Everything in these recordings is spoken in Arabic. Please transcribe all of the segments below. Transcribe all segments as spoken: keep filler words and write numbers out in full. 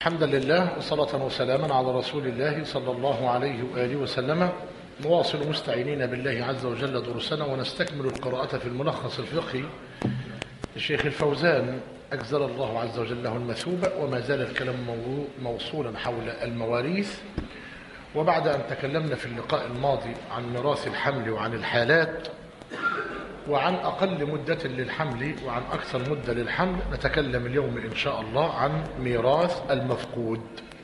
حمدا لله وصلاة وسلاما على رسول الله صلى الله عليه وآله وسلم. نواصل مستعينين بالله عز وجل دروسنا ونستكمل القراءة في الملخص الفقهي الشيخ الفوزان أجزل الله عز وجل له المثوبة، وما زال الكلام موصولا حول المواريث. وبعد أن تكلمنا في اللقاء الماضي عن ميراث الحمل وعن الحالات وعن أقل مدة للحمل وعن أكثر مدة للحمل، نتكلم اليوم إن شاء الله عن ميراث المفقود.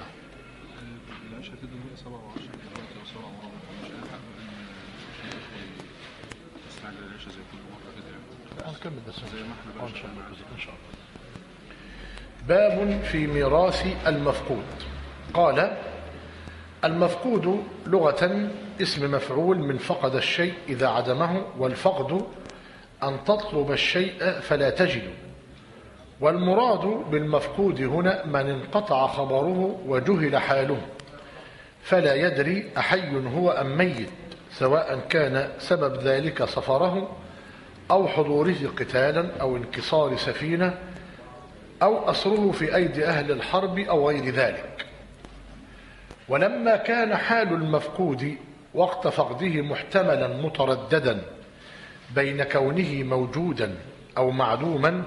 باب في ميراث المفقود. قال: المفقود لغة اسم مفعول من فقد الشيء إذا عدمه، والفقد أن تطلب الشيء فلا تجده. والمراد بالمفقود هنا من انقطع خبره وجهل حاله فلا يدري أحي هو أم ميت، سواء كان سبب ذلك سفره أو حضوره قتالا أو انكسار سفينة أو أسره في أيدي أهل الحرب أو غير ذلك. ولما كان حال المفقود وقت فقده محتملا مترددا بين كونه موجودا أو معدوما،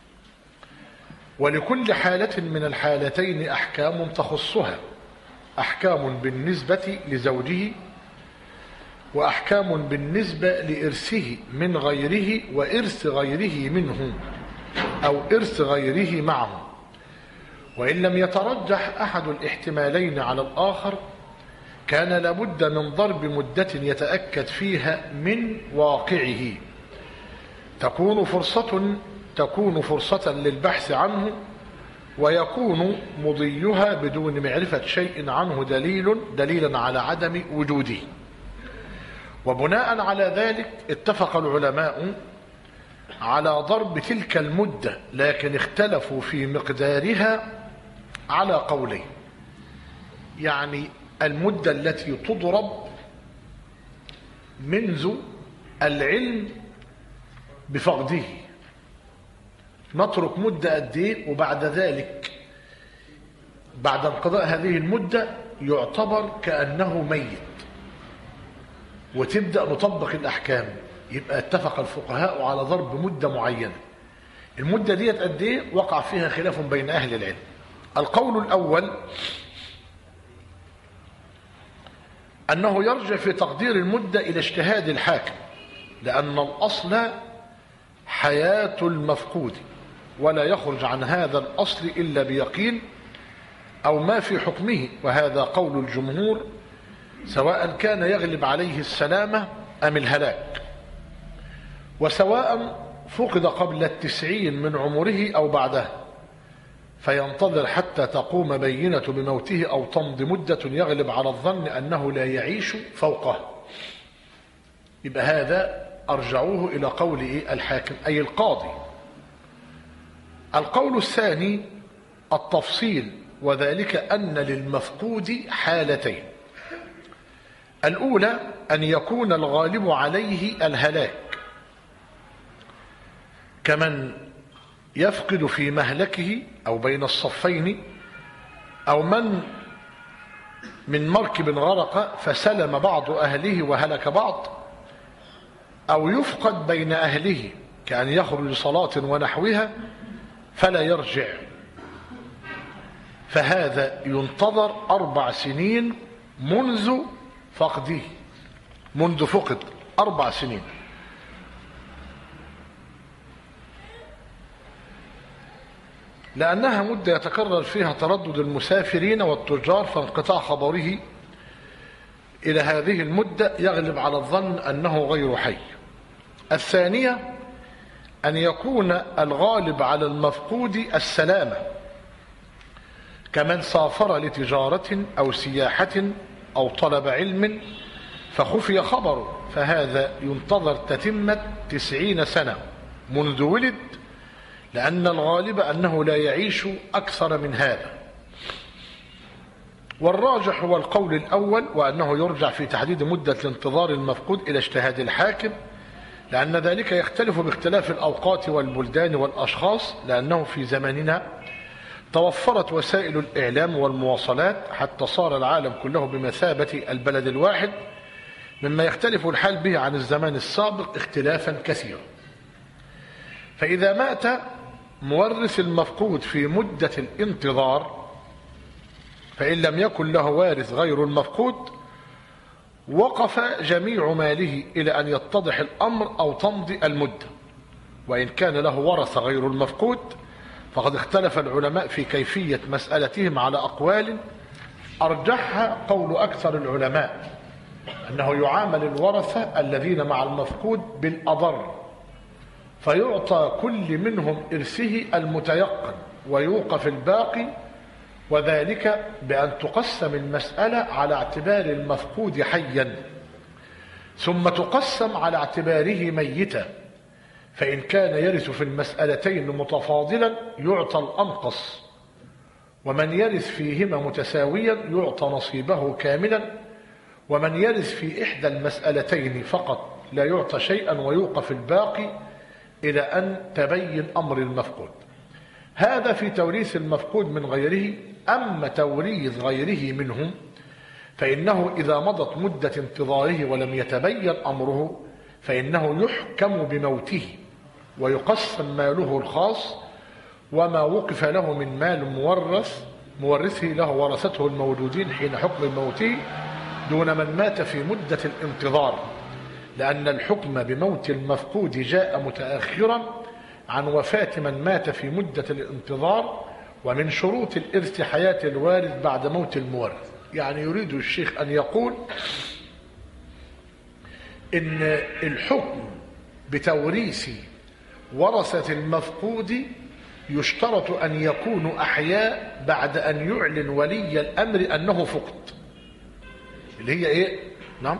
ولكل حالة من الحالتين أحكام تخصها، أحكام بالنسبة لزوجه وأحكام بالنسبة لإرثه من غيره وإرث غيره منه أو إرث غيره معه. وإن لم يترجح أحد الاحتمالين على الآخر كان لابد من ضرب مدة يتأكد فيها من واقعه، تكون فرصة تكون فرصة للبحث عنه، ويكون مضيها بدون معرفة شيء عنه دليل دليلا على عدم وجوده. وبناء على ذلك اتفق العلماء على ضرب تلك المدة، لكن اختلفوا في مقدارها على قولين. يعني المدة التي تضرب منذ العلم بفقده، نترك مدة قد ايه، وبعد ذلك بعد انقضاء هذه المدة يعتبر كأنه ميت، وتبدأ نطبق الأحكام. يبقى اتفق الفقهاء على ضرب مدة معينة. المدة دي قد ايه؟ وقع فيها خلاف بين أهل العلم. القول الأول أنه يرجع في تقدير المدة إلى اجتهاد الحاكم، لأن الأصل حياة المفقود، ولا يخرج عن هذا الأصل إلا بيقين أو ما في حكمه، وهذا قول الجمهور، سواء كان يغلب عليه السلامة أم الهلاك، وسواء فقد قبل التسعين من عمره أو بعده، فينتظر حتى تقوم بينة بموته أو تمضي مدة يغلب على الظن أنه لا يعيش فوقه. يبقى هذا أرجعوه إلى قول الحاكم أي القاضي. القول الثاني التفصيل، وذلك أن للمفقود حالتين: الأولى أن يكون الغالب عليه الهلاك، كمن يفقد في مهلكه أو بين الصفين، أو من من مركب غرق فسلم بعض أهله وهلك بعض، أو يفقد بين أهله كأن يخرج لصلاة ونحوها فلا يرجع، فهذا ينتظر أربع سنين منذ فقده، منذ فقد أربع سنين. لأنها مدة يتكرر فيها تردد المسافرين والتجار، فانقطاع خبره إلى هذه المدة يغلب على الظن أنه غير حي. الثانية أن يكون الغالب على المفقود السلامة، كمن سافر لتجارة أو سياحة أو طلب علم فخفي خبره، فهذا ينتظر تتمة تسعين سنة منذ ولد، لأن الغالب أنه لا يعيش أكثر من هذا. والراجح هو القول الأول، وأنه يرجع في تحديد مدة الانتظار المفقود إلى اجتهاد الحاكم، لأن ذلك يختلف باختلاف الأوقات والبلدان والأشخاص، لأنه في زماننا توفرت وسائل الإعلام والمواصلات حتى صار العالم كله بمثابة البلد الواحد، مما يختلف الحال به عن الزمان السابق اختلافا كثيرا. فإذا مات مورث المفقود في مدة الانتظار، فإن لم يكن له وارث غير المفقود، وقف جميع ماله إلى أن يتضح الأمر أو تمضي المدة. وإن كان له ورث غير المفقود فقد اختلف العلماء في كيفية مسألتهم على أقوال، أرجحها قول أكثر العلماء أنه يعامل الورثة الذين مع المفقود بالأضر، فيعطى كل منهم إرثه المتيقن ويوقف الباقي، وذلك بأن تقسم المسألة على اعتبار المفقود حيا، ثم تقسم على اعتباره ميتا. فإن كان يرث في المسألتين متفاضلا يعطى الأنقص، ومن يرث فيهما متساويا يعطى نصيبه كاملا، ومن يرث في إحدى المسألتين فقط لا يعطى شيئا ويوقف الباقي إلى أن تبين أمر المفقود. هذا في توريث المفقود من غيره. أما توريث غيره منهم فإنه إذا مضت مدة انتظاره ولم يتبين أمره فإنه يحكم بموته ويقسم ماله الخاص، وما وقف له من مال مورث مورثه له ورثته المولودين حين حكم موته دون من مات في مدة الانتظار، لأن الحكم بموت المفقود جاء متأخرا عن وفاة من مات في مدة الانتظار. ومن شروط الإرث حياة الوارث بعد موت المورث. يعني يريد الشيخ أن يقول إن الحكم بتوريث ورثة المفقود يشترط أن يكونوا أحياء بعد أن يعلن ولي الأمر أنه فقد، اللي هي إيه؟ نعم.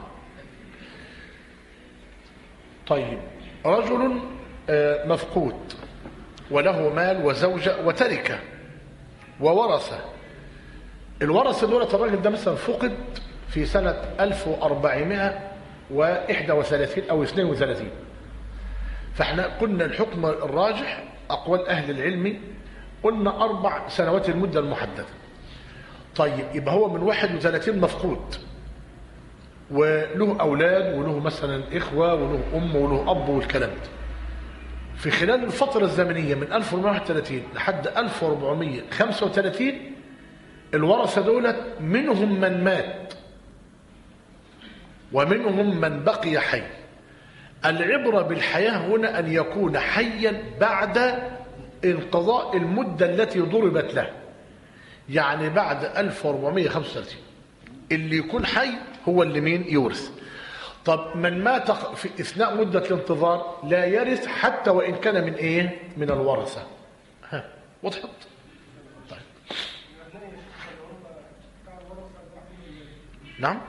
طيب، رجل مفقود وله مال وزوجة وتركة وورثة. الورثة دولة الراجل ده مثلا فقد في سنة ألف وأربعمائة وواحد وثلاثين أو اثنين وثلاثين، فاحنا قلنا الحكم الراجح أقوال أهل العلم قلنا أربع سنوات المدة المحددة. طيب، يبقى هو من واحد وثلاثين مفقود وله أولاد وله مثلا إخوة وله أم وله أب والكلام ده. في خلال الفترة الزمنية من ألف وأربعمائة وواحد وثلاثين لحد ألف وأربعمائة وخمسة وثلاثين الورثة دولت منهم من مات ومنهم من بقي حي. العبرة بالحياة هنا أن يكون حيا بعد انقضاء المدة التي ضربت له، يعني بعد ألف وأربعمائة وخمسة وثلاثين اللي يكون حي هو اللي مين يورث. طب من مات في اثناء مده الانتظار لا يرث حتى وان كان من ايه؟ من الورثه. ها وضحت؟ طيب. نعم.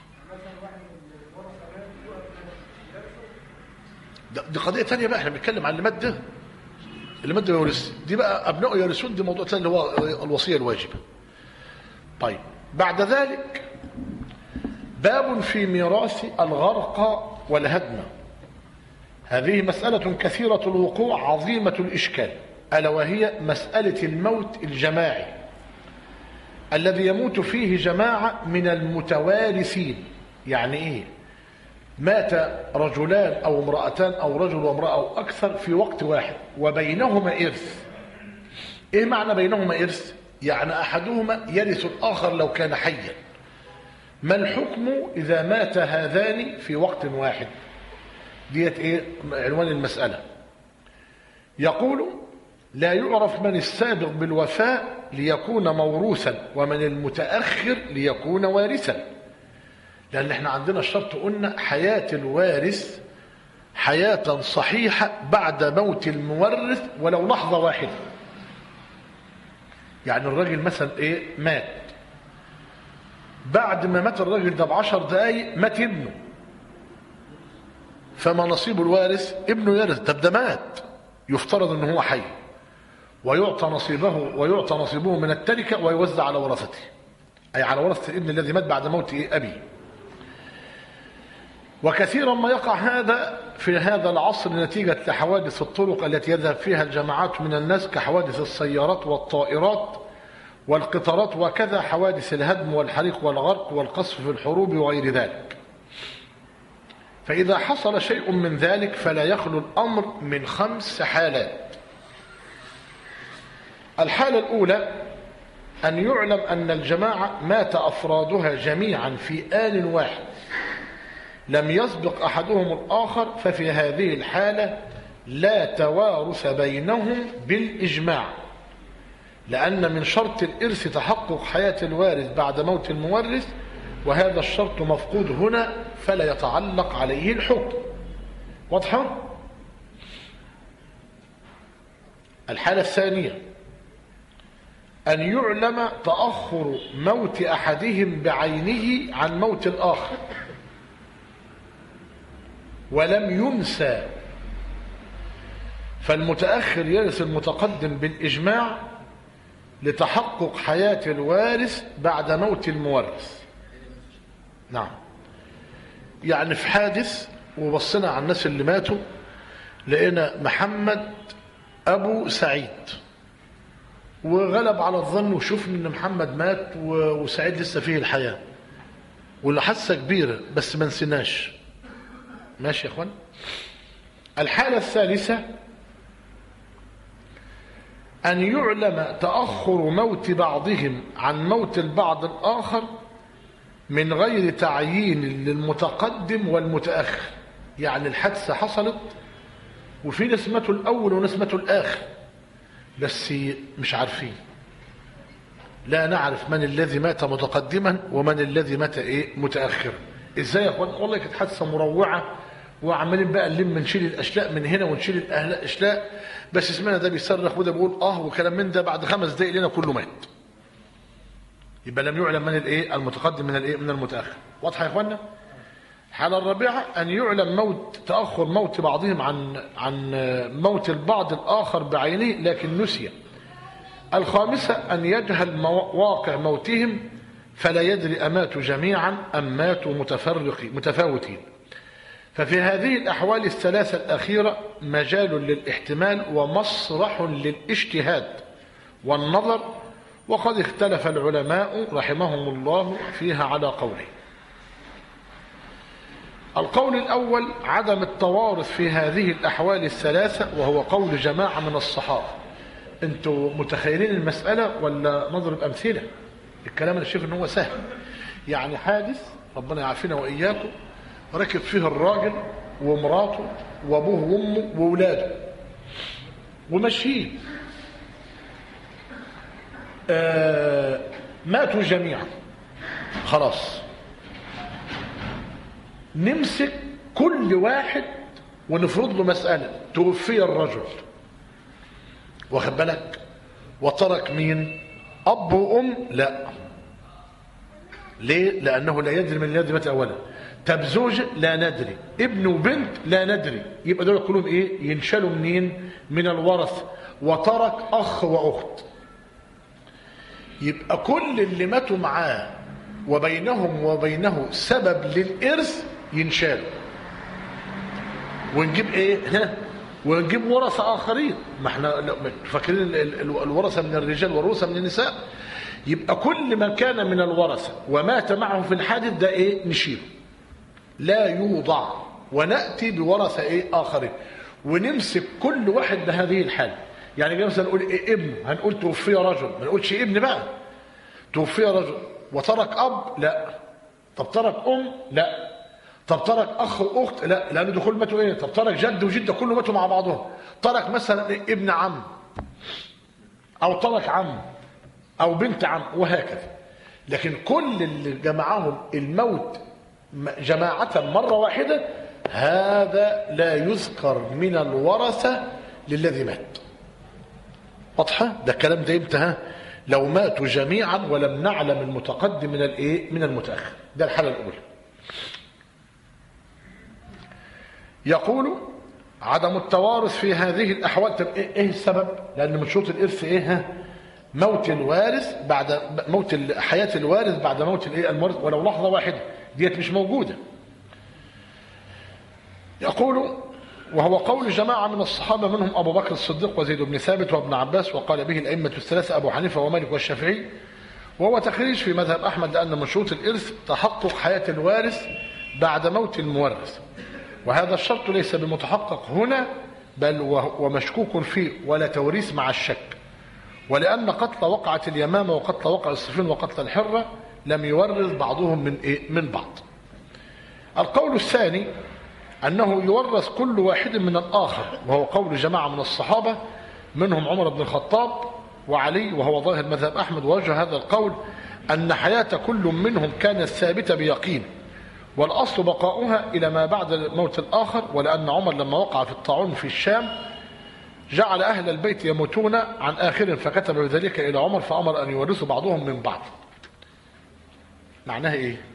دي قضيه ثانيه بقى، احنا بنتكلم عن اللي مات ده. اللي مات ده يورث، دي بقى ابنائه يرثون، دي موضوع ثاني اللي هو الوصيه الواجبه. طيب، بعد ذلك باب في ميراث الغرق والهدم. هذه مسألة كثيرة الوقوع عظيمة الإشكال، ألا وهي مسألة الموت الجماعي الذي يموت فيه جماعة من المتوارثين. يعني إيه؟ مات رجلان أو امرأتان أو رجل وامرأة أو أكثر في وقت واحد وبينهما إرث. إيه معنى بينهما إرث؟ يعني أحدهما يرث الآخر لو كان حيا. ما الحكم إذا مات هذان في وقت واحد؟ ديت إيه عنوان المسألة. يقول: لا يعرف من السابق بالوفاء ليكون موروثا ومن المتأخر ليكون وارثا، لأن احنا عندنا الشرط قلنا حياة الوارث حياة صحيحة بعد موت المورث ولو لحظة واحدة. يعني الراجل مثلا ايه مات، بعد ما مات الراجل ده بعشر دقايق مات ابنه، فما نصيب الوارث؟ ابنه يرث. طب ده مات، يفترض ان هو حي ويعطى نصيبه ويعطى نصيبه من التركه ويوزع على ورثته، اي على ورثه الابن الذي مات بعد موت ابيه. وكثيرا ما يقع هذا في هذا العصر نتيجة لحوادث الطرق التي يذهب فيها الجماعات من الناس كحوادث السيارات والطائرات والقطارات، وكذا حوادث الهدم والحريق والغرق والقصف في الحروب وغير ذلك. فإذا حصل شيء من ذلك فلا يخلو الأمر من خمس حالات. الحالة الأولى أن يعلم أن الجماعة مات أفرادها جميعا في آن واحد لم يسبق أحدهم الآخر، ففي هذه الحالة لا توارث بينهم بالإجماع، لأن من شرط الإرث تحقق حياة الوارث بعد موت المورث، وهذا الشرط مفقود هنا فلا يتعلق عليه الحكم. واضحة؟ الحالة الثانية أن يعلم تأخر موت أحدهم بعينه عن موت الآخر ولم ينسى، فالمتأخر يرث المتقدم بالإجماع لتحقق حياة الوارث بعد موت المورث. نعم، يعني في حادث وبصنا على الناس اللي ماتوا لقينا محمد أبو سعيد، وغلب على الظن وشوفنا ان محمد مات وسعيد لسه فيه الحياة، واللي حاسة كبيرة بس ما نسيناش. ماشي يا اخوان. الحالة الثالثة أن يعلم تأخر موت بعضهم عن موت البعض الآخر من غير تعيين للمتقدم والمتأخر، يعني الحادثة حصلت وفي ناس ماتوا الأول وناس ماتوا الآخر بس مش عارفين، لا نعرف من الذي مات متقدما ومن الذي مات ايه متأخرا. ازاي يا اخوان؟ والله كانت حادثة مروعة وعمالين بقى نلم نشيل الاشلاء من هنا ونشيل الاشلاء، بس اسمنا ده بيصرخ وده بيقول اه وكلام من ده، بعد خمس دقايق لنا كله مات. يبقى لم يعلم من الايه المتقدم من الايه من المتأخر. واضحة يا اخوانا؟ الحالة الرابعة أن يعلم موت تأخر موت بعضهم عن عن موت البعض الآخر بعينه لكن نسي. الخامسة أن يجهل واقع موتهم فلا يدري أماتوا جميعا أم ماتوا متفرقين متفاوتين. ففي هذه الأحوال الثلاثة الأخيرة مجال للاحتمال ومسرح للاجتهاد والنظر، وقد اختلف العلماء رحمهم الله فيها على قوله. القول الأول عدم التوارث في هذه الأحوال الثلاثة، وهو قول جماعة من الصحابة. انتوا متخيلين المسألة ولا نضرب أمثلة؟ الكلام أنا شايف إن هو سهل. يعني حادث ربنا يعافينا وإياكم ركب فيه الراجل ومراته وأبوه وأمه وأولاده وماشيين، آه ماتوا جميعا. خلاص نمسك كل واحد ونفرض له مسألة. توفي الرجل واخد بالك وترك مين؟ أب وأم؟ لا. ليه؟ لأنه لا يدري من الذي مات أولا. طب زوج؟ لا ندري. ابن وبنت؟ لا ندري. يبقى دول كلهم إيه؟ ينشلوا منين؟ من الورث. وترك أخ وأخت. يبقى كل اللي ماتوا معاه وبينهم وبينه سبب للإرث ينشالوا، ونجيب ايه ها ونجيب ورثة آخرين. ما احنا فاكرين الورثة من الرجال والورثة من النساء. يبقى كل ما كان من الورثة ومات معه في الحادث ده ايه نشيله، لا يوضع، ونأتي بورثة ايه آخرين ونمسك كل واحد بهذه الحالة. يعني مثلا نقول إيه ابن، هنقول توفي رجل، ما نقولش ابن بقى. توفي رجل وترك أب؟ لا. طب ترك أم؟ لا. طب ترك أخ وأخت؟ لا، لأن دخول ماتوا إيه؟ طب ترك جد وجدة كله ماتوا مع بعضهم. ترك مثلا ابن عم أو ترك عم أو بنت عم وهكذا. لكن كل اللي جمعهم الموت جماعة مرة واحدة هذا لا يذكر من الورثة للذي مات. واضحة؟ ده الكلام ده امتى؟ ها؟ لو ماتوا جميعا ولم نعلم المتقدم من الايه من المتأخر. ده الحالة الأولى. يقول عدم التوارث في هذه الأحوال. طب ايه السبب؟ لأن من شروط الإرث ايه؟ موت الوارث بعد موت حياة الوارث بعد موت الايه المورث ولو لحظة واحدة. ديت مش موجودة. يقول: وهو قول جماعة من الصحابة منهم أبو بكر الصديق وزيد بن ثابت وابن عباس، وقال به الأئمة الثلاثة أبو حنيفة ومالك والشافعي، وهو تخريج في مذهب أحمد لأن من شروط الإرث تحقق حياة الوارث بعد موت المورث، وهذا الشرط ليس بمتحقق هنا بل ومشكوك فيه ولا توريث مع الشك، ولأن قتل وقعة اليمامة وقتل وقع الصفين وقتل الحرة لم يورث بعضهم من إيه؟ من بعض. القول الثاني أنه يورث كل واحد من الآخر، وهو قول جماعة من الصحابة منهم عمر بن الخطاب وعلي، وهو ظاهر مذهب أحمد. ووجه هذا القول أن حياة كل منهم كانت ثابتة بيقين، والأصل بقاؤها إلى ما بعد موت الآخر، ولأن عمر لما وقع في الطاعون في الشام جعل أهل البيت يموتون عن آخر، فكتب بذلك إلى عمر فأمر أن يورثوا بعضهم من بعض. معناها إيه؟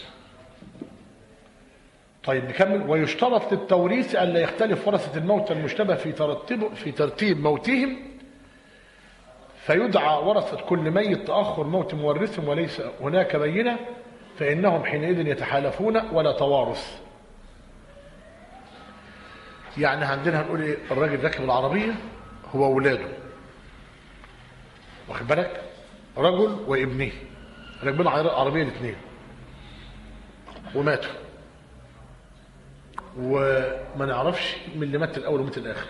طيب نكمل. ويشترط للتوريث ألا يختلف ورثة الموتى المشتبه في ترتيب في ترتيب موتهم، فيدعى ورثة كل ميت تأخر موت مورثهم وليس هناك بينة، فإنهم حينئذ يتحالفون ولا توارث. يعني عندنا هنقول إيه؟ الراجل راكب العربية هو أولاده، واخد بالك؟ رجل وابنه راكبين العربية الاثنين وماتوا، وما نعرفش من اللي مات الأول ومات الآخر،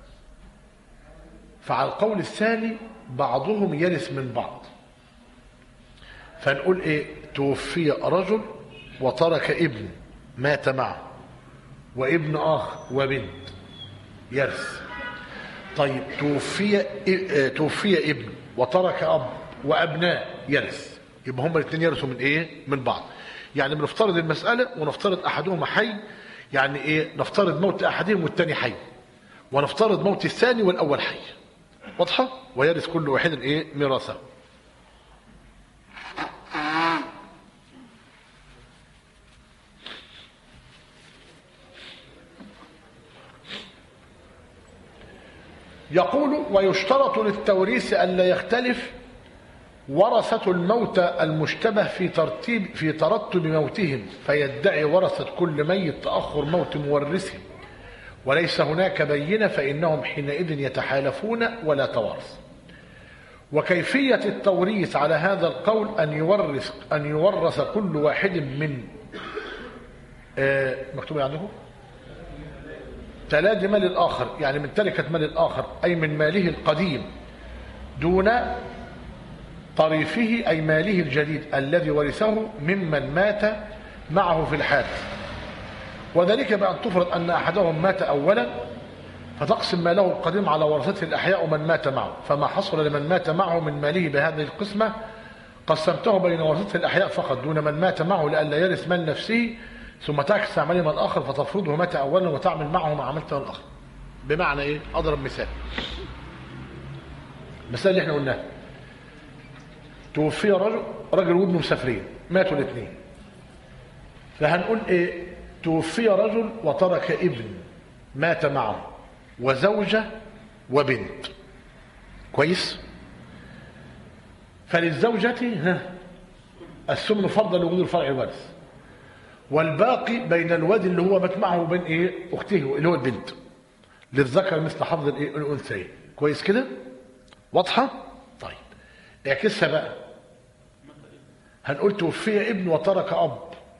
فعلى القول الثاني بعضهم يرث من بعض، فنقول إيه؟ توفي رجل وترك ابن مات معه، وابن آخر وبنت يرث. طيب توفي توفي ابن وترك أب وأبناء يرث، يبقى هم الاثنين يرثوا من إيه؟ من بعض. يعني بنفترض المسألة ونفترض أحدهما حي، يعني إيه؟ نفترض موت أحدهم والثاني حي، ونفترض موت الثاني والأول حي. واضحة؟ ويرث كل واحد إيه؟ ميراثه. يقول: ويشترط للتوريث ألا يختلف ورثة الموتى المشتبه في ترتيب في ترتب موتهم، فيدعي ورثة كل ميت تأخر موت مورثه وليس هناك بينة، فإنهم حينئذ يتحالفون ولا توارث. وكيفية التوريث على هذا القول أن يورث أن يورث كل واحد من آه مكتوب عندكم تلاد مال الآخر، يعني من تركة مال الآخر أي من ماله القديم، دون طريفه أي ماله الجديد الذي ورثه ممن مات معه في الحال، وذلك بأن تفرض أن أحدهم مات أولا فتقسم ماله القديم على ورثته الأحياء من مات معه، فما حصل لمن مات معه من ماله بهذه القسمة قسمته بين ورثته الأحياء فقط دون من مات معه لئلا يرث مال نفسه ثم تعكس عمله من الآخر فتفرضه مات أولا وتعمل معه ما عملته من الآخر. بمعنى إيه؟ أضرب مثال. المثال اللي احنا قلناه: توفي رجل رجل وابنه مسافرين، ماتوا الاثنين، فهنقول إيه؟ توفي رجل وترك ابن مات معه وزوجة وبنت. كويس؟ فللزوجة ها الثمن فرضا لوجود الفرع الوارث، والباقي بين الواد اللي هو مات معه وبين ايه؟ اخته اللي هو البنت، للذكر مثل حظ الايه؟ الانثيين. كويس كده؟ واضحه؟ طيب اعكسها بقى، هنقول توفي ابن وترك اب،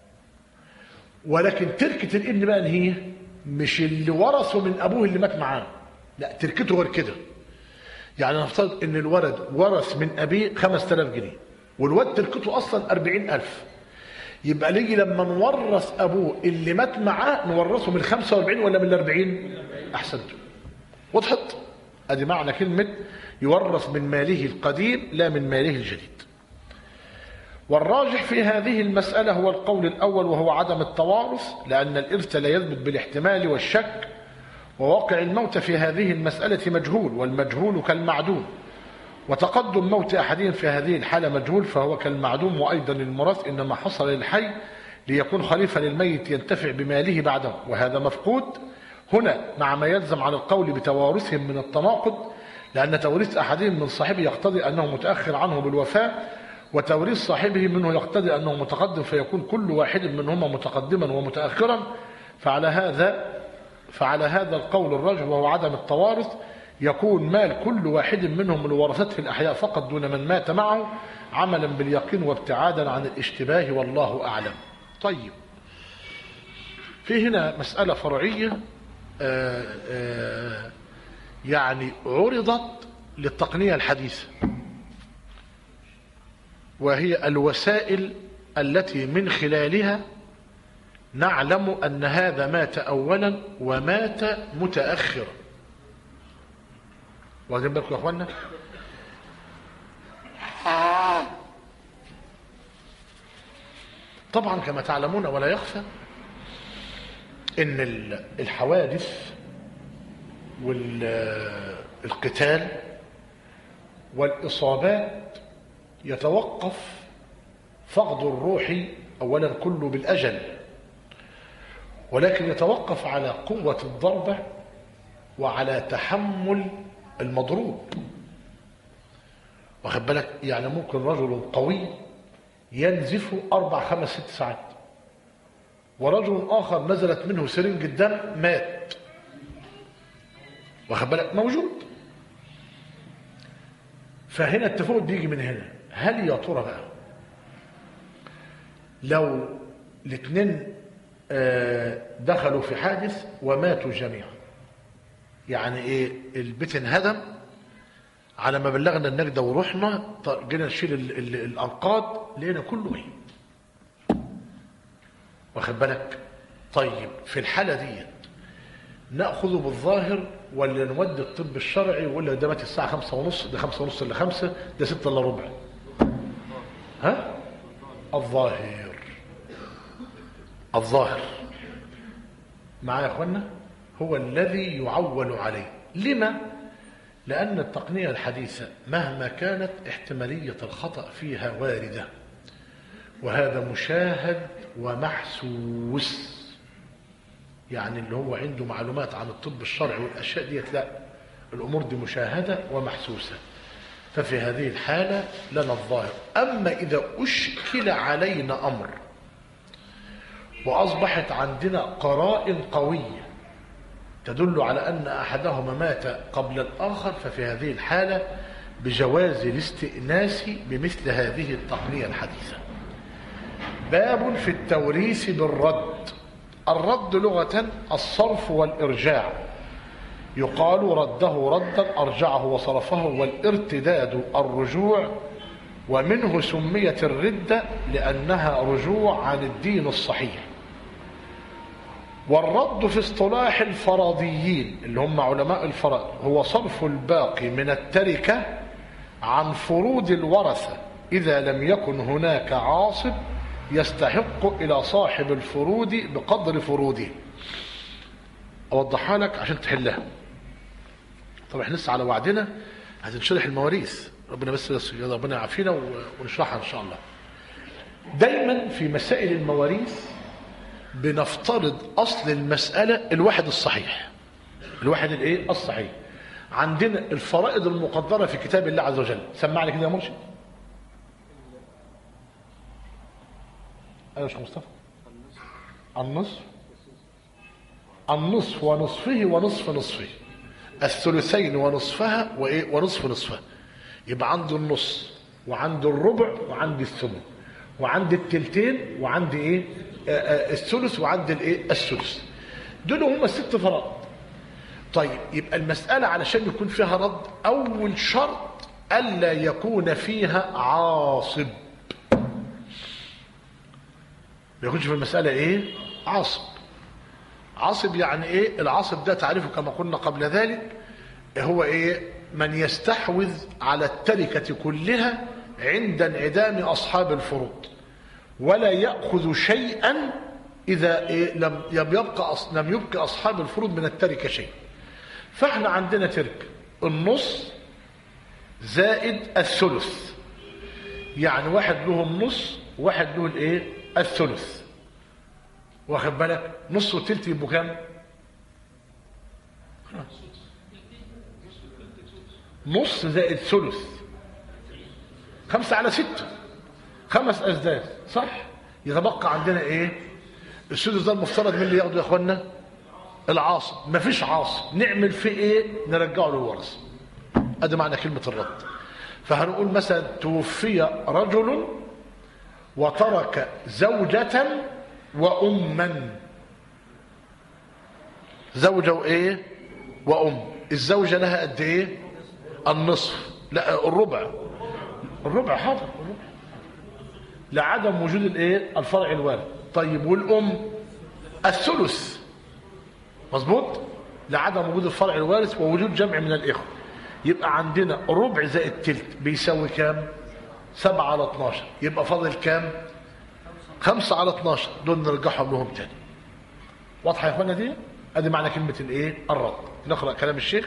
ولكن تركه الابن بقى اللي هي مش اللي ورثه من ابوه اللي مات معاه، لا تركته غير كده. يعني نفترض ان الولد ورث من ابيه خمسة آلاف جنيه والواد تركته اصلا أربعين ألف، يبقى نيجي لما نورث ابوه اللي مات معاه نورثه من خمسة وأربعين ولا من الأربعين؟ احسنتم. وضحت؟ ادي معنى كلمه يورث من ماله القديم لا من ماله الجديد. والراجح في هذه المسألة هو القول الأول، وهو عدم التوارث، لأن الإرث لا يثبت بالاحتمال والشك، وواقع الموت في هذه المسألة مجهول، والمجهول كالمعدوم، وتقدم موت أحدهم في هذه الحالة مجهول فهو كالمعدوم. وأيضا الميراث إنما حصل للحي ليكون خليفة للميت ينتفع بماله بعده، وهذا مفقود هنا مع ما يلزم على القول بتوارثهم من التناقض، لأن توريث أحدهم من صاحبه يقتضي أنه متأخر عنه بالوفاة، وتوريث صاحبه منه يقتضي أنه متقدم، فيكون كل واحد منهما متقدما ومتأخرا. فعلى هذا فعلى هذا القول الراجح وهو عدم التوارث يكون مال كل واحد منهم لورثته الأحياء فقط دون من مات معه عملا باليقين وابتعادا عن الاشتباه والله أعلم. طيب، في هنا مسألة فرعية آآ آآ يعني عرضت للتقنية الحديثة، وهي الوسائل التي من خلالها نعلم أن هذا مات أولا ومات متأخرا. واخدين بالكم يا أخوانا؟ طبعا كما تعلمون ولا يخفى ان الحوادث والقتال والإصابات يتوقف فقد الروح أولا كله بالأجل، ولكن يتوقف على قوة الضربة وعلى تحمل المضروب. واخد بالك؟ يعني ممكن رجل قوي ينزف أربع خمس ست ساعات، ورجل آخر نزلت منه سرنج الدم مات. واخد بالك؟ موجود. فهنا التفاوت بيجي من هنا. هل يا ترى بقى لو الاثنين دخلوا في حادث وماتوا جميعا، يعني ايه؟ البيت انهدم على ما بلغنا النجدة ورحنا جينا نشيل الأنقاض لقينا كله ايه؟ واخد بالك؟ طيب في الحالة دي نأخذ بالظاهر ولا نودي الطب الشرعي ولا ده مات الساعة خمسة ونص، ده خمسة ونص إلا خمسة، ده ستة إلا ربع؟ ها؟ الظاهر. الظاهر معايا يا اخوانا هو الذي يعول عليه. لما؟ لأن التقنية الحديثة مهما كانت احتمالية الخطأ فيها واردة، وهذا مشاهد ومحسوس. يعني اللي هو عنده معلومات عن الطب الشرعي والأشياء دي، لا، الأمور دي مشاهدة ومحسوسة. ففي هذه الحالة لنا الظاهر. أما إذا أشكل علينا أمر وأصبحت عندنا قرائن قوية تدل على أن أحدهما مات قبل الآخر، ففي هذه الحالة بجواز الاستئناس بمثل هذه التقنية الحديثة. باب في التوريث بالرد. الرد لغة الصرف والإرجاع، يقال رده ردا أرجعه وصرفه، والارتداد الرجوع، ومنه سميت الردة لأنها رجوع عن الدين الصحيح. والرد في اصطلاح الفرضيين اللي هم علماء الفرائض هو صرف الباقي من التركة عن فروض الورثة إذا لم يكن هناك عاصب يستحق إلى صاحب الفروض بقدر فروضه. أوضحها لك عشان تحلها. طبعا احنا لسه على وعدنا هتنشرح المواريث، ربنا بس بس ربنا يعافينا ونشرحها إن شاء الله. دايما في مسائل المواريث بنفترض أصل المسألة الواحد الصحيح، الواحد الايه الصحيح. عندنا الفرائض المقدرة في كتاب الله عز وجل. سمع لي كده يا مرشد. أيوة يا شيخ مصطفى. النصف النصف ونصفه ونصف نصفه، الثلثين ونصفها وايه ونصف نصفها. يبقى عنده النص وعنده الربع وعنده الثمن وعنده التلتين وعنده ايه الثلث وعنده الايه الثلث. دول هم الست فرائض. طيب يبقى المسألة علشان يكون فيها رد أول شرط ألا يكون فيها عاصب. ما يكونش في المسألة ايه عاصب. عاصب يعني ايه؟ العاصب ده تعرفه كما قلنا قبل ذلك هو ايه؟ من يستحوذ على التركة كلها عند انعدام أصحاب الفروض، ولا يأخذ شيئا إذا إيه لم يبقى لم يبقى أصحاب الفروض من التركة شيء. فاحنا عندنا تركة النص زائد الثلث، يعني واحد له النص وواحد له الايه الثلث. واخد بالك؟ نص وتلت يبقوا كام؟ نص زائد ثلث خمسة على ستة، خمس أسداد صح؟ يتبقى عندنا ايه؟ السدس ده المفترض من اللي ياخده يا اخوانا؟ العاصب مفيش عاصب، نعمل فيه ايه؟ نرجعه للورث. ادي معنى كلمة الرد. فهنقول مثلا توفي رجل وترك زوجة وأما. زوجة وإيه؟ وأم. الزوجة لها قد إيه؟ النصف، لا الربع. الربع حاضر، لعدم وجود الإيه؟ الفرع الوارث. طيب والأم؟ الثلث. مظبوط؟ لعدم وجود الفرع الوارث ووجود جمع من الإخوة. يبقى عندنا ربع زائد تلت بيساوي كام؟ سبعة على اتناشر. يبقى فاضل كام؟ خمسة على اتناشر. دول نرجعهم لهم تاني. واضحة يا اخوانا دي؟ ادي معنى كلمة الايه؟ الرد. نقرأ كلام الشيخ.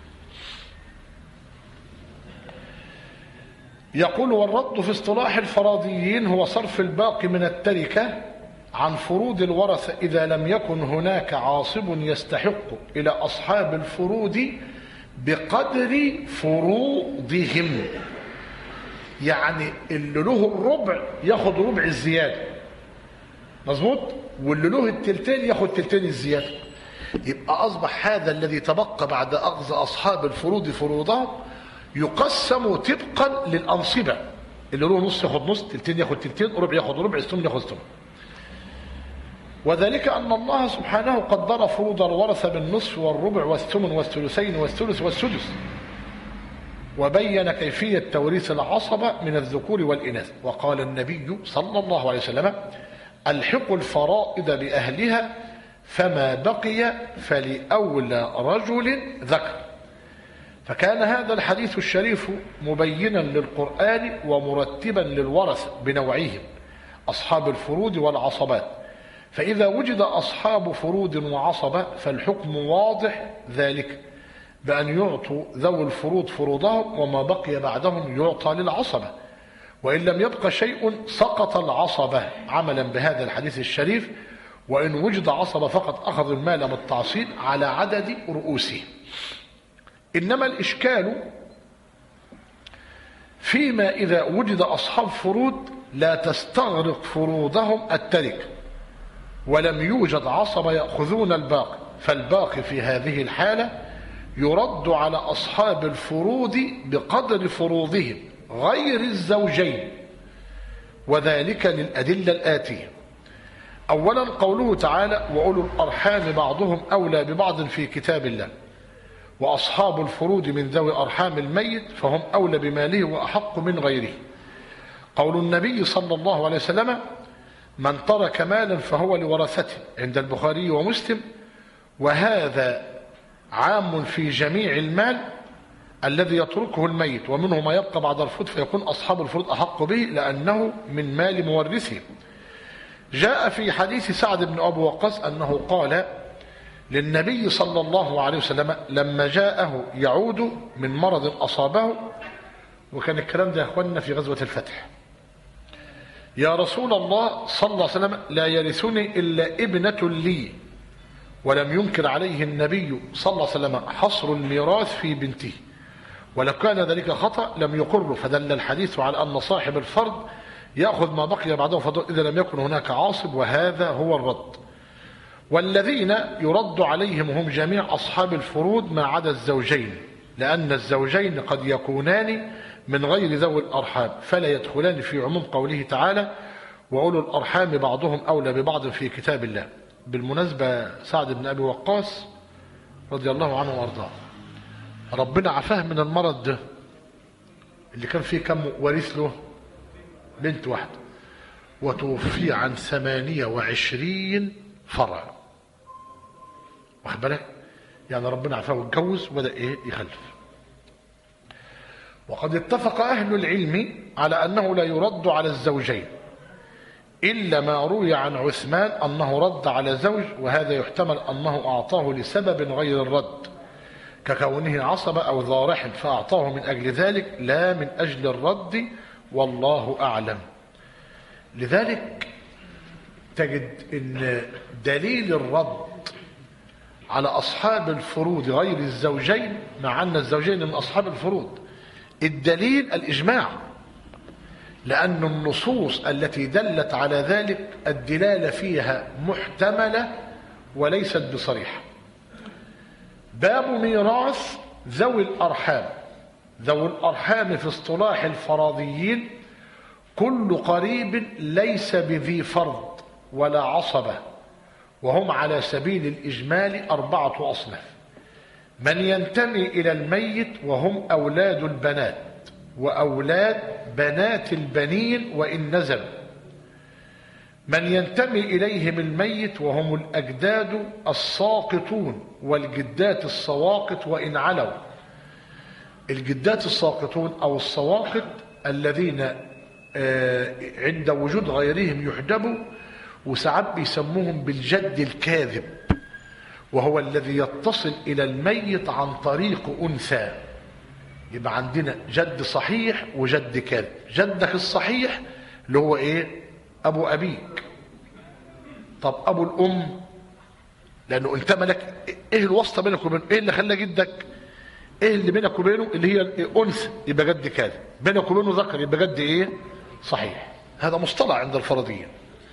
يقول: والرد في اصطلاح الفرضيين هو صرف الباقي من التركة عن فروض الورثة إذا لم يكن هناك عاصب يستحق إلى أصحاب الفروض بقدر فروضهم. يعني اللي له الربع ياخد ربع الزيادة، مظبوط، واللي له التلتين ياخد تلتين الزيادة. يبقى أصبح هذا الذي تبقى بعد أخذ أصحاب الفروض فروضهم يقسم طبقا للأنصبة. اللي له نص ياخد نص، تلتين ياخد تلتين، ربع ياخد ربع، ثمن ياخد ثمن. وذلك أن الله سبحانه قدر فروض الورثة بالنصف والربع والثمن والثلثين والثلث والسدس، وبين كيفية توريث العصبة من الذكور والإناث. وقال النبي صلى الله عليه وسلم: الحقوا الفرائض بأهلها فما بقي فلأولى رجل ذكر. فكان هذا الحديث الشريف مبينا للقرآن ومرتبا للورثة بنوعيهم أصحاب الفروض والعصبات. فإذا وجد أصحاب فروض وعصبة فالحكم واضح ذلك بأن يعطوا ذوي الفروض فروضهم، وما بقي بعدهم يعطى للعصبة. وإن لم يبقى شيء سقط العصبة عملا بهذا الحديث الشريف. وإن وجد عصبة فقط أخذوا المال بالتعصيب على عدد رؤوسهم. إنما الإشكال فيما إذا وجد أصحاب فروض لا تستغرق فروضهم التركة ولم يوجد عصبة يأخذون الباقي، فالباقي في هذه الحالة يرد على أصحاب الفروض بقدر فروضهم غير الزوجين، وذلك للأدلة الآتية. أولا قوله تعالى: وأولو الأرحام بعضهم أولى ببعض في كتاب الله، وأصحاب الفروض من ذوي أرحام الميت فهم أولى بماله وأحق من غيره. قول النبي صلى الله عليه وسلم: من ترك مالا فهو لورثته، عند البخاري ومسلم. وهذا عام في جميع المال الذي يتركه الميت، ومنه ما يبقى بعد الفروض فيكون أصحاب الفروض أحق به لأنه من مال مورثه. جاء في حديث سعد بن أبي وقاص أنه قال للنبي صلى الله عليه وسلم لما جاءه يعود من مرض أصابه، وكان الكلام ده يا أخواننا في غزوة الفتح: يا رسول الله صلى الله عليه وسلم لا يرثني إلا ابنة لي. ولم ينكر عليه النبي صلى الله عليه وسلم حصر الميراث في بنته، ولو كان ذلك خطأ لم يقر. فدل الحديث على أن صاحب الفرض يأخذ ما بقي بعده فضل إذا لم يكن هناك عاصب، وهذا هو الرد. والذين يرد عليهم هم جميع أصحاب الفروض ما عدا الزوجين، لأن الزوجين قد يكونان من غير ذوي الأرحام فلا يدخلان في عموم قوله تعالى: وأولو الأرحام بعضهم أولى ببعض في كتاب الله. بالمناسبة سعد بن أبي وقاص رضي الله عنه وارضاه ربنا عفاه من المرض ده اللي كان فيه كم ورث له؟ بنت واحدة، وتوفي عن ثمانية وعشرين فرع. واخد بالك؟ يعني ربنا عفاه واتجوز وبدأ ايه يخلف. وقد اتفق أهل العلم على أنه لا يرد على الزوجين إلا ما روي عن عثمان أنه رد على زوج، وهذا يحتمل أنه أعطاه لسبب غير الرد ككونه عصب أو ذا رحم فأعطاه من أجل ذلك لا من أجل الرد، والله أعلم. لذلك تجد أن دليل الرد على أصحاب الفروض غير الزوجين مع أن الزوجين من أصحاب الفروض الدليل الإجماع، لأن النصوص التي دلت على ذلك الدلالة فيها محتملة وليست بصريحة. باب ميراث ذوي الأرحام. ذوي الأرحام في اصطلاح الفراضيين كل قريب ليس بذي فرض ولا عصبة، وهم على سبيل الإجمال أربعة أصناف: من ينتمي إلى الميت وهم أولاد البنات وأولاد بنات البنين وإن نزلوا، من ينتمي إليهم الميت وهم الأجداد الساقطون والجدات السواقط وإن علوا. الجدات الساقطون أو السواقط الذين عند وجود غيرهم يحجبوا، وساعات بيسموهم بالجد الكاذب، وهو الذي يتصل إلى الميت عن طريق أنثى. يبقى عندنا جد صحيح وجد كاذب. جدك الصحيح اللي هو إيه؟ أبو أبيك. طب أبو الأم لأنه انتمى لك، إيه الواسطة بينك وبينه؟ إيه اللي خلى جدك؟ إيه اللي بينك وبينه؟ اللي هي الأنثى، يبقى جد كاذب. بينك وبينه ذكر، يبقى جد إيه؟ صحيح. هذا مصطلح عند الفرضيين.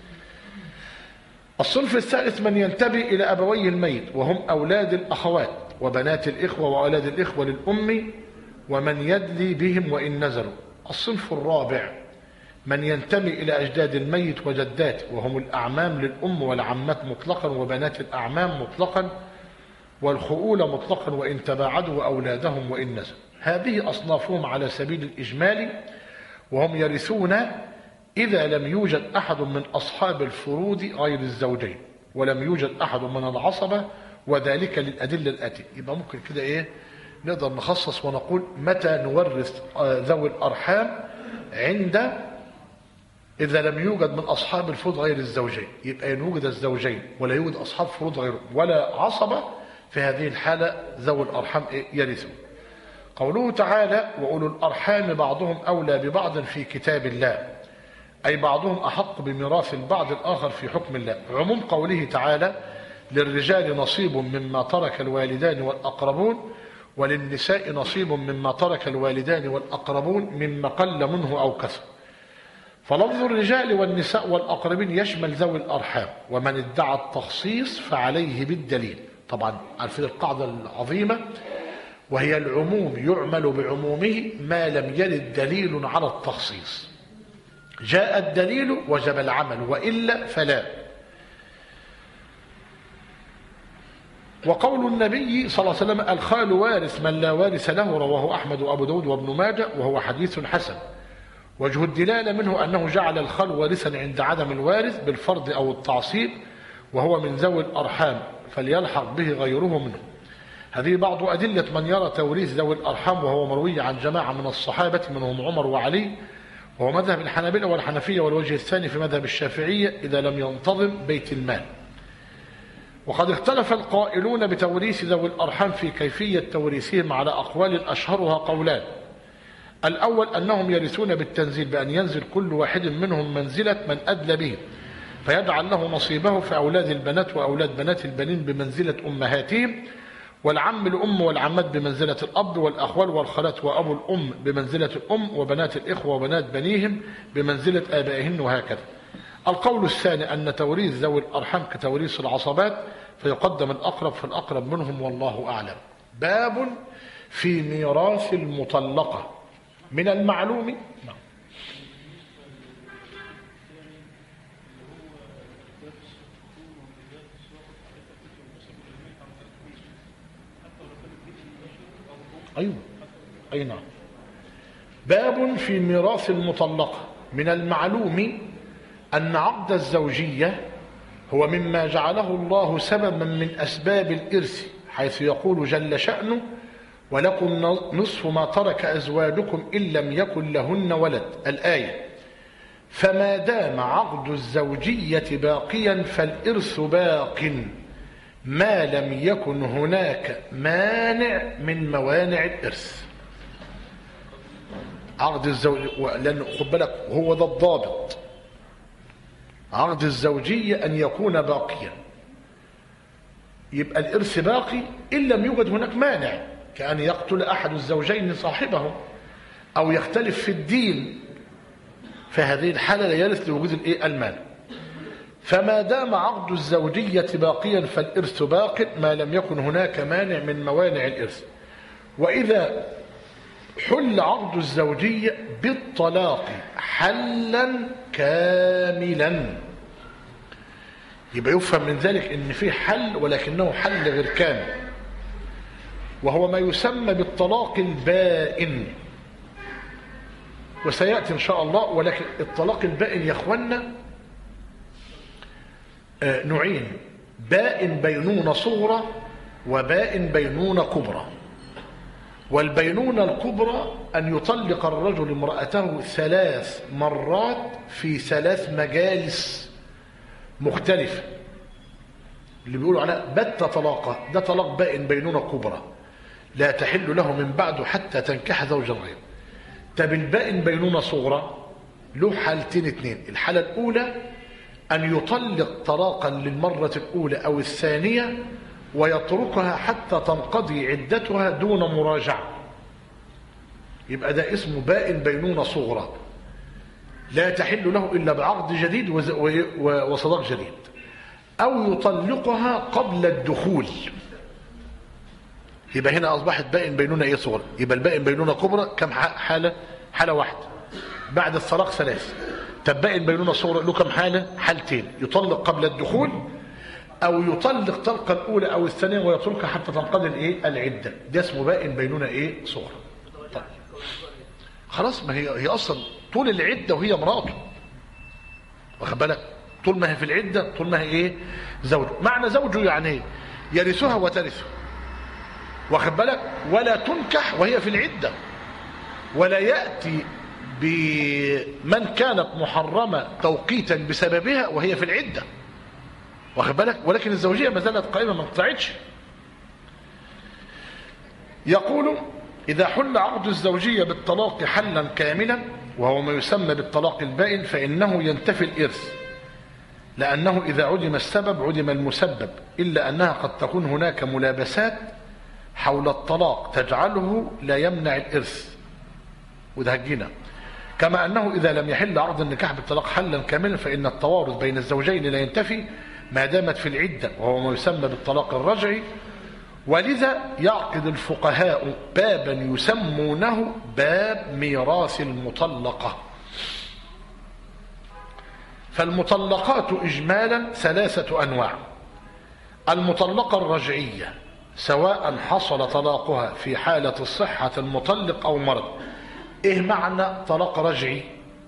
الصنف الثالث من ينتمي إلى أبوي الميت وهم أولاد الأخوات وبنات الإخوة وأولاد الإخوة للأم ومن يدلي بهم وإن نزلوا. الصنف الرابع من ينتمي إلى أجداد الميت وجداته وهم الأعمام للأم والعمات مطلقا وبنات الأعمام مطلقا والخؤول مطلقا وإن تباعدوا وأولادهم وإن نزلوا. هذه أصنافهم على سبيل الإجمال، وهم يرثون إذا لم يوجد أحد من أصحاب الفروض غير الزوجين ولم يوجد أحد من العصبة، وذلك للأدلة الآتية. يبقى ممكن كده إيه نقدر نخصص ونقول متى نورث ذوي الأرحام؟ عند إذا لم يوجد من أصحاب الفروض غير الزوجين. يبقى إن وجد الزوجين ولا يوجد أصحاب فروض غيرهم ولا عصبة، في هذه الحالة ذوي الأرحام يرثون. قوله تعالى: وأولو الأرحام بعضهم أولى ببعض في كتاب الله، أي بعضهم أحق بميراث البعض الآخر في حكم الله. عموم قوله تعالى: للرجال نصيب مما ترك الوالدان والأقربون وللنساء نصيب مما ترك الوالدان والأقربون مما قل منه أو كثر. فلفظ الرجال والنساء والأقربين يشمل ذوي الأرحام، ومن ادعى التخصيص فعليه بالدليل. طبعا عارفين القاعدة العظيمة وهي العموم يعمل بعمومه ما لم يرد دليل على التخصيص. جاء الدليل وجب العمل، وإلا فلا. وقول النبي صلى الله عليه وسلم: الخال وارث من لا وارث له، رواه أحمد وأبو داود وابن ماجه وهو حديث حسن. وجه الدلالة منه أنه جعل الخال وارثا عند عدم الوارث بالفرض أو التعصيب، وهو من ذوي الأرحام فليلحق به غيره منه. هذه بعض أدلة من يرى توريث ذوي الأرحام، وهو مروي عن جماعة من الصحابة منهم عمر وعلي، وهو مذهب الحنابلة والحنفية، والوجه الثاني في مذهب الشافعية إذا لم ينتظم بيت المال. وقد اختلف القائلون بتوريث ذوي الأرحام في كيفية توريثهم على أقوال أشهرها قولان: الأول أنهم يرثون بالتنزيل، بأن ينزل كل واحد منهم منزلة من أدلى به فيجعل له نصيبه، في أولاد البنات وأولاد بنات البنين بمنزلة أمهاتهم، والعم الأم والعمات بمنزلة الأب، والأخوال والخالات وأبو الأم بمنزلة الأم، وبنات الإخوة وبنات بنيهم بمنزلة آبائهن، وهكذا. القول الثاني أن توريث ذوي الأرحام كتوريث العصبات، فيقدم الأقرب فالأقرب منهم، والله أعلم. باب في ميراث المطلقة. من المعلوم أيوة أي نعم. باب في ميراث المطلقة. من المعلوم أن عقد الزوجية هو مما جعله الله سببا من أسباب الإرث، حيث يقول جل شأنه: ولكم نصف ما ترك أزواجكم إن لم يكن لهن ولد، الآية. فما دام عقد الزوجية باقيا فالإرث باق ما لم يكن هناك مانع من موانع الإرث. عقد الزوجية، لأنه خد بالك هو ده الضابط، عقد الزوجية أن يكون باقيا، يبقى الإرث باقي إن لم يوجد هناك مانع، كأن يقتل أحد الزوجين صاحبه أو يختلف في الدين، فهذه الحالة لا يرث لوجود الإيه؟ المانع. فما دام عقد الزوجية باقيا فالإرث باق ما لم يكن هناك مانع من موانع الإرث. وإذا حل عقد الزوجية بالطلاق حلا كاملا، يبقى يفهم من ذلك ان في حل ولكنه حل غير كامل، وهو ما يسمى بالطلاق البائن، وسيأتي ان شاء الله. ولكن الطلاق البائن يا اخوانا آه نوعين: بائن بينونة صغرى وبائن بينونة كبرى. والبينونة الكبرى أن يطلق الرجل امرأته ثلاث مرات في ثلاث مجالس مختلفة، اللي بيقولوا على بت طلاقة، ده طلاق بائن بينونة كبرى لا تحل له من بعده حتى تنكح زوجا غيره. طب البائن بينونة صغرى له حالتين اتنين: الحالة الأولى أن يطلق طلاقا للمرة الأولى أو الثانية ويتركها حتى تنقضي عدتها دون مراجعة، يبقى ده اسمه بائن بينونة صغرى لا تحل له إلا بعقد جديد وصداق جديد. أو يطلقها قبل الدخول، يبقى هنا أصبحت بائن بينونة إيه صغرى. يبقى البائن بينونة كبرى كم حالة؟ حالة واحدة بعد الطلاق ثلاث. طب بائن بينونة صغرى له كم حالة؟ حالتين: يطلق قبل الدخول أو يطلق طلقة الأولى أو الثانية ويتركها حتى تنقضي الإيه؟ العدة. ده اسمه بائن بينونة إيه صغرى. طيب خلاص، ما هي هي أصلا طول العدة وهي مراته، واخد بالك؟ طول ما هي في العدة طول ما هي إيه؟ زوجه. معنى زوجه يعني إيه؟ يرثها وترثه، واخد بالك؟ ولا تنكح وهي في العدة، ولا يأتي بمن كانت محرمة توقيتا بسببها وهي في العدة، واخد بالك؟ ولكن الزوجية ما زالت قائمة ما انقطعتش. يقول: إذا حل عقد الزوجية بالطلاق حلا كاملا، وهو ما يسمى بالطلاق البائن، فإنه ينتفي الإرث، لأنه إذا عدم السبب عدم المسبب، إلا أنها قد تكون هناك ملابسات حول الطلاق تجعله لا يمنع الإرث، وده هجينا. كما أنه إذا لم يحل عقد النكاح بالطلاق حلا كاملا فإن التوارث بين الزوجين لا ينتفي ما دامت في العدة، وهو ما يسمى بالطلاق الرجعي. ولذا يعقد الفقهاء بابا يسمونه باب ميراث المطلقة. فالمطلقات إجمالا ثلاثة أنواع: المطلقة الرجعية سواء حصل طلاقها في حالة الصحة المطلق أو مرض. إيه معنى طلاق رجعي؟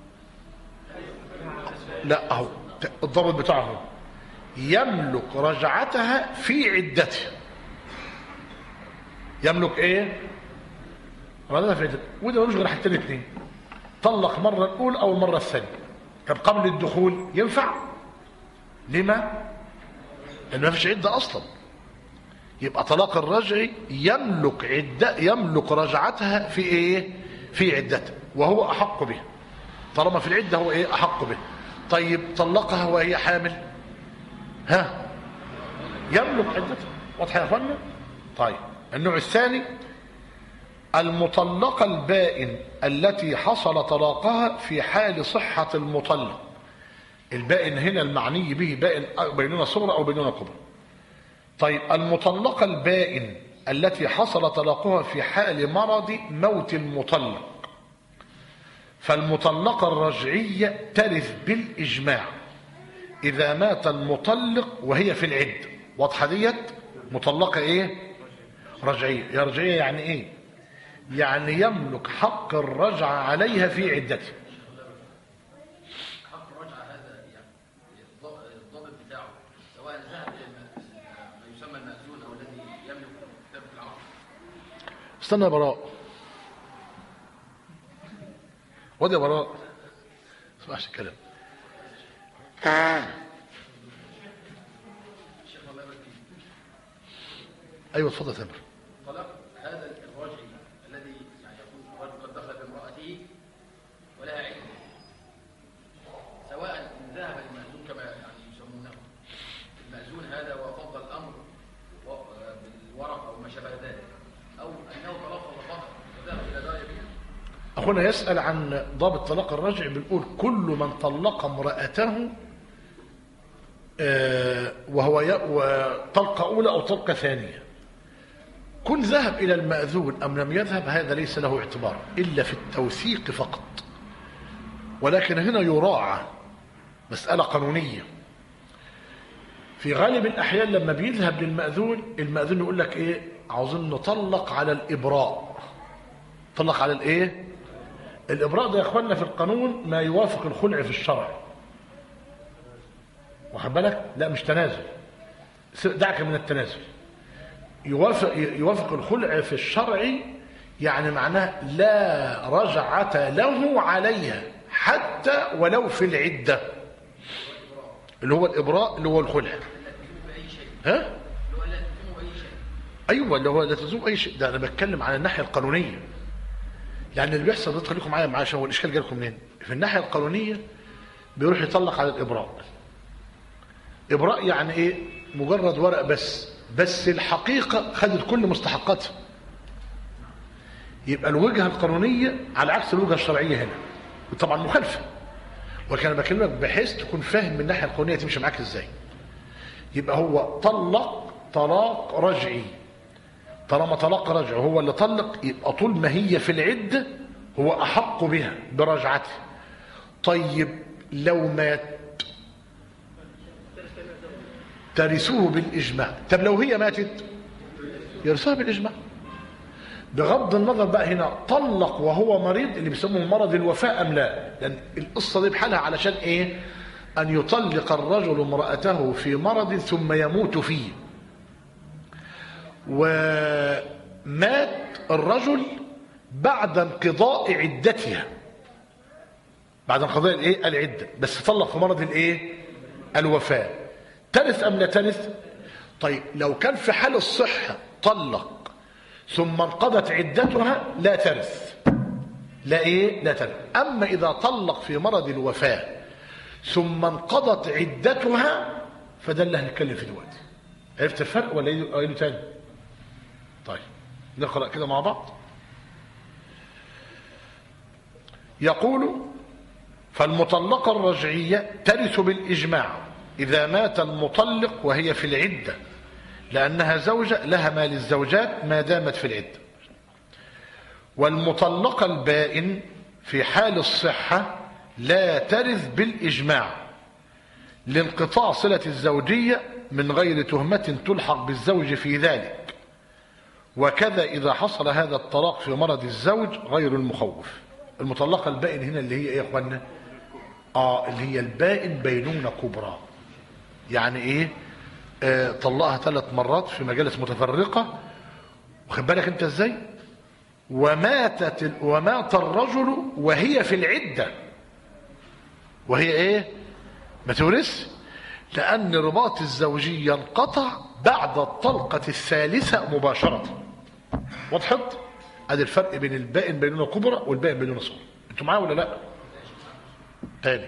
لا أهو الضابط بتاعه: يملك رجعتها في عدتها. يملك ايه؟ رجعتها في عدتها. وده ملوش غير حاجتين اتنين: طلق مرة الأولى أو المرة الثانية. طب قبل الدخول ينفع؟ لما؟ لأنه ما فيش عدة أصلا. يبقى طلاق الرجعي يملك عدة، يملك رجعتها في ايه؟ في عدتها، وهو أحق به. طالما في العدة هو ايه؟ أحق به. طيب طلقها وهي حامل، ها؟ يملك عدتها. واضح يا اخوانا؟ طيب النوع الثاني: المطلقة البائن التي حصل طلاقها في حال صحة المطلق. البائن هنا المعني به بائن بينونة صغرى أو بينونة كبرى. طيب المطلقة البائن التي حصل طلاقها في حال مرض موت المطلق، فالمطلقة الرجعية ترث بالإجماع إذا مات المطلق وهي في العدة. واضحة ديت؟ مطلقة إيه؟ رجعية. يا رجعية يعني إيه؟ يعني يملك حق الرجعة عليها في عدته. حق الرجعة هذا يعني الضابط بتاعه سواء ذهب ما يسمى المأذون أو الذي يملك كتاب العقد. استنى يا براء، وادي يا براء، ما تسمعش الكلام. ايوه اتفضل يا تامر. طلاق هذا الرجعي الذي يعني يكون الرجل قد دخل بامرأته ولها عدة، سواء ان ذهب المأذون كما يعني يسمونه المأذون هذا وفضل الامر بالورق او ما شابه ذلك، او انه تلفظ فقط وذهب الى دار بها. اخونا يسأل عن ضابط طلاق الرجع. بنقول كل من طلق امرأته وهو طلقة أولى أو طلقة ثانية، كن ذهب إلى المأذون أم لم يذهب هذا ليس له اعتبار إلا في التوثيق فقط. ولكن هنا يراعى مسألة قانونية. في غالب الأحيان لما بيذهب للمأذون، المأذون يقول لك إيه؟ عاوزين نطلق على الإبراء. طلق على الإيه؟ الإبراء ده يا إخواننا في القانون ما يوافق الخلع في الشرع. واخد بالك؟ لا مش تنازل، دعك من التنازل. يوافق يوافق الخلع في الشرع، يعني معناه لا رجعة له عليها حتى ولو في العدة، اللي هو الإبراء اللي هو الخلع. ها؟ أيوة اللي هو لا تلزم أي شيء. ده أنا بتكلم عن الناحية القانونية. يعني اللي بيحصل ده خليكم معايا معايا عشان هو الإشكال جالكم منين؟ في الناحية القانونية بيروح يطلق على الإبراء. إبراء يعني إيه؟ مجرد ورق بس، بس الحقيقة خدت كل مستحقاتها. يبقى الوجهة القانونية على عكس الوجهة الشرعية هنا، وطبعا مخالفة. وكان بكلمك بحيث تكون فاهم من الناحية القانونية تمشي معاك إزاي. يبقى هو طلق طلاق رجعي. طالما طلاق رجعي هو اللي طلق، يبقى طول ما هي في العدة هو أحق بها برجعته. طيب لو مات ترثوه بالإجماع. طب لو هي ماتت يرثوها بالإجماع، بغض النظر بقى هنا طلق وهو مريض اللي بيسموه مرض الوفاة أم لا. لأن القصة دي بحالها علشان إيه؟ أن يطلق الرجل امرأته في مرض ثم يموت فيه. ومات الرجل بعد انقضاء عدتها، بعد انقضاء الايه؟ العدة، بس طلق في مرض الايه؟ الوفاة. ترث أم لا ترث؟ طيب لو كان في حال الصحة طلق ثم انقضت عدتها لا ترث. لا ايه؟ لا ترث. أما إذا طلق في مرض الوفاة ثم انقضت عدتها فده اللي هنتكلم فيه دلوقتي. عرفت الفرق ولا ايه تاني؟ طيب نقرأ كده مع بعض. يقول: فالمطلقة الرجعية ترث بالإجماع إذا مات المطلق وهي في العدة، لأنها زوجة لها ما للزوجات ما دامت في العدة. والمطلقة البائن في حال الصحة لا ترث بالإجماع لانقطاع صلة الزوجية من غير تهمة تلحق بالزوج في ذلك. وكذا إذا حصل هذا الطلاق في مرض الزوج غير المخوف. المطلقة البائن هنا اللي هي إيه يا إخوانا؟ آه اللي هي البائن بينونة كبرى. يعني إيه؟ آه طلقها ثلاث مرات في مجالس متفرقة، واخد بالك أنت إزاي؟ وماتت ومات الرجل وهي في العدة، وهي إيه؟ ما تورث، لأن رباط الزوجية انقطع بعد الطلقة الثالثة مباشرة. وضحت؟ ادي الفرق بين البائن بينونة كبرى والبائن بينونة صغرى. انتوا معايا ولا لا؟ تاني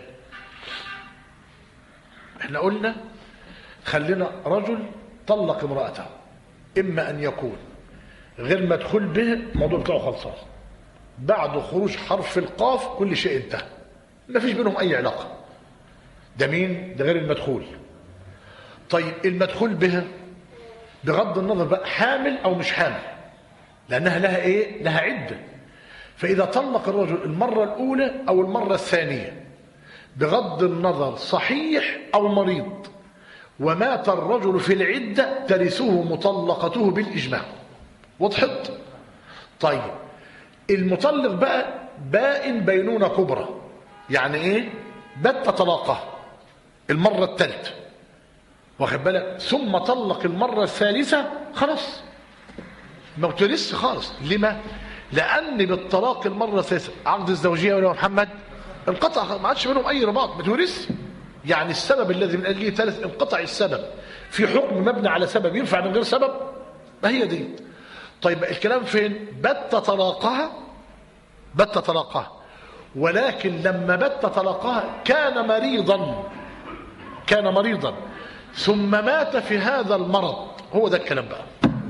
احنا قلنا خلينا رجل طلق امرأته، اما ان يكون غير مدخول به، الموضوع بتاعه خلصان، بعد خروج حرف القاف كل شيء انتهى، ما فيش بينهم اي علاقة. ده مين؟ ده غير المدخول. طيب المدخول بها بغض النظر بقى حامل او مش حامل، لانها لها ايه؟ لها عدة. فاذا طلق الرجل المرة الاولى او المرة الثانية بغض النظر صحيح او مريض ومات الرجل في العدة ترثه مطلقته بالاجماع. وضحت؟ طيب المطلق بقى بائن بينونة كبرى، يعني ايه؟ بات طلاقه المرة الثالثة، واخد بالك؟ ثم طلق المرة الثالثة، خلاص ما بترثش خالص. لما؟ لأن بالطلاق المرة الثالثة عقد الزوجية ولا محمد انقطع، ما عادش بينهم أي رباط، بتورث. يعني السبب الذي من أجله ثالث انقطع السبب في حكم مبني على سبب ينفع من غير سبب، ما هي دي. طيب الكلام فين؟ بت طلاقها، بت طلاقها، ولكن لما بت طلاقها كان مريضا، كان مريضا ثم مات في هذا المرض، هو ده الكلام بقى.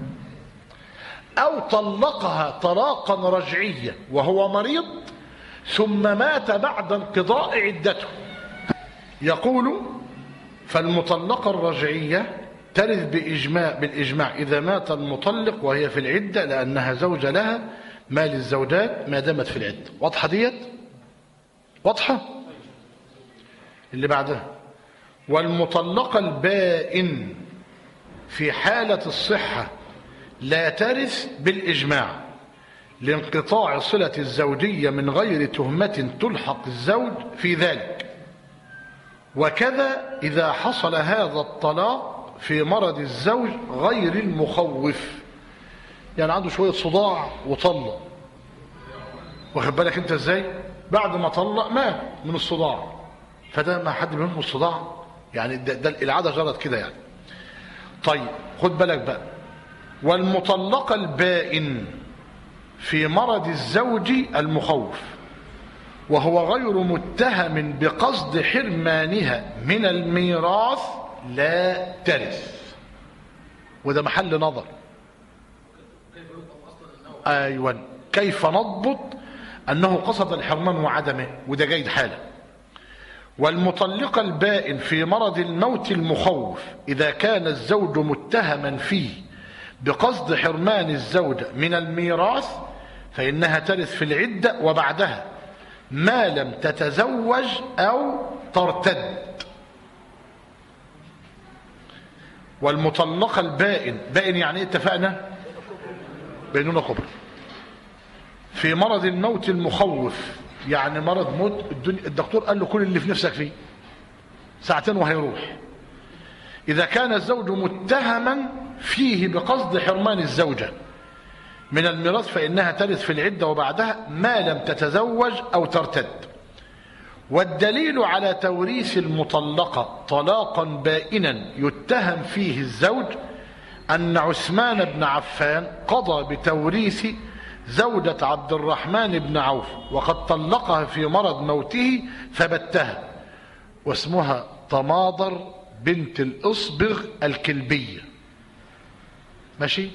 أو طلقها طلاقا رجعيا وهو مريض ثم مات بعد انقضاء عدته. يقول: فالمطلقة الرجعية ترث بإجماع بالإجماع إذا مات المطلق وهي في العدة، لأنها زوجة لها ما للزوجات ما دامت في العدة. واضحة ديت؟ واضحة؟ اللي بعدها والمطلقة البائن في حالة الصحة لا ترث بالإجماع لانقطاع صلة الزوجية من غير تهمة تلحق الزوج في ذلك. وكذا إذا حصل هذا الطلاق في مرض الزوج غير المخوف، يعني عنده شوية صداع وطلق، واخد بالك انت ازاي؟ بعد ما طلق مات من الصداع، فده ما حد منهم الصداع يعني، ده, ده العادة جرت كده يعني. طيب خد بالك بقى، والمطلقة البائن في مرض الزوج المخوف وهو غير متهم بقصد حرمانها من الميراث لا ترث. وده محل نظر. ايوه، كيف نضبط انه قصد الحرمان وعدمه؟ وده جيد حاله. والمطلقة البائن في مرض الموت المخوف إذا كان الزوج متهما فيه بقصد حرمان الزوجة من الميراث فإنها ترث في العدة وبعدها ما لم تتزوج أو ترتد. والمطلقة البائن، بائن يعني اتفقنا بيننا كبر، في مرض الموت المخوف، يعني مرض موت الدنيا الدكتور قال له كل اللي في نفسك فيه ساعتين وهيروح. إذا كان الزوج متهما فيه بقصد حرمان الزوجة من الميراث فإنها ترث في العدة وبعدها ما لم تتزوج أو ترتد. والدليل على توريث المطلقة طلاقا بائنا يتهم فيه الزوج أن عثمان بن عفان قضى بتوريث زوجة عبد الرحمن بن عوف وقد طلقها في مرض موته فبتها، واسمها طماضر بنت الإصبغ الكلبية. ماشي؟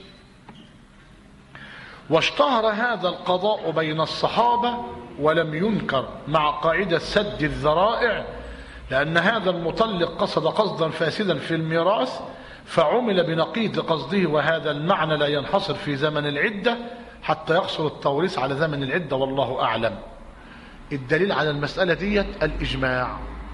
واشتهر هذا القضاء بين الصحابة ولم ينكر مع قاعدة سد الذرائع، لأن هذا المطلق قصد قصدا فاسدا في الميراث فعمل بنقيض قصده، وهذا المعنى لا ينحصر في زمن العدة حتى يقصر التوريث على زمن العدة والله أعلم. الدليل على المسألة ديت الإجماع.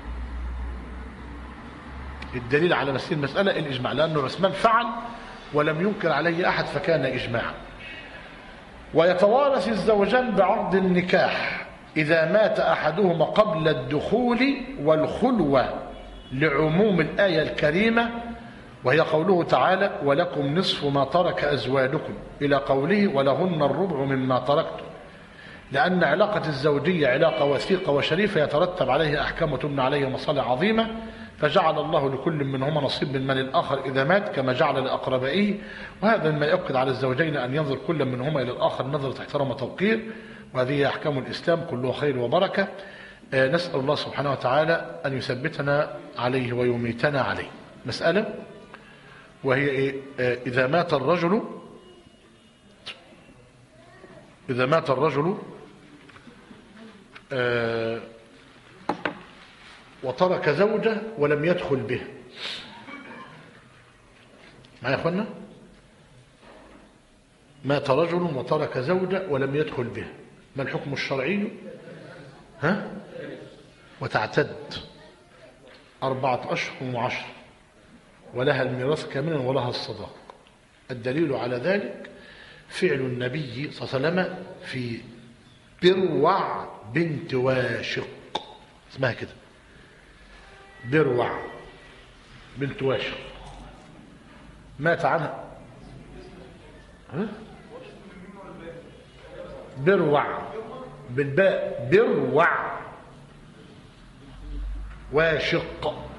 الدليل على مسألة المسألة الإجماع، لأنه عثمان فعل ولم ينكر عليه أحد فكان إجماعا. ويتوارث الزوجان بعقد النكاح إذا مات أحدهما قبل الدخول والخلوة لعموم الآية الكريمة، وهي قوله تعالى ولكم نصف ما ترك أزواجكم إلى قوله ولهن الربع مما تركتم، لأن علاقة الزوجية علاقة وثيقة وشريفة يترتب عليها أحكام وتبنى عليها مصالح عظيمة، فجعل الله لكل منهما نصيب من مال الآخر إذا مات كما جعل لأقربائه. وهذا مما يؤكد على الزوجين أن ينظر كل منهما إلى الآخر نظرة احترام وتوقير، وهذه أحكام الإسلام كله خير وبركة. نسأل الله سبحانه وتعالى أن يثبتنا عليه ويميتنا عليه. مسألة وهي إيه؟ إذا مات الرجل إذا مات الرجل آه وترك زوجة ولم يدخل به. معايا يا اخوانا؟ مات رجل وترك زوجة ولم يدخل به، ما الحكم الشرعي؟ ها؟ وتعتد أربعة أشهر وعشر ولها الميراث كاملا ولها الصداق. الدليل على ذلك فعل النبي صلى الله عليه وسلم في بروع بنت واشق، اسمها كده بروع بنت واشق، مات عنها ها؟ بروع بالباء، بروع واشق